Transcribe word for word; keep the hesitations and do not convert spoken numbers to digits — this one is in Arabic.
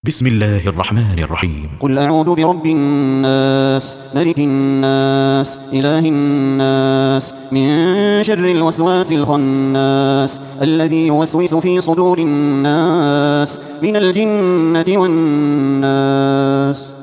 بسم الله الرحمن الرحيم. قل أعوذ برب الناس ملك الناس إله الناس من شر الوسواس الخناس الذي يوسوس في صدور الناس من الجنة والناس.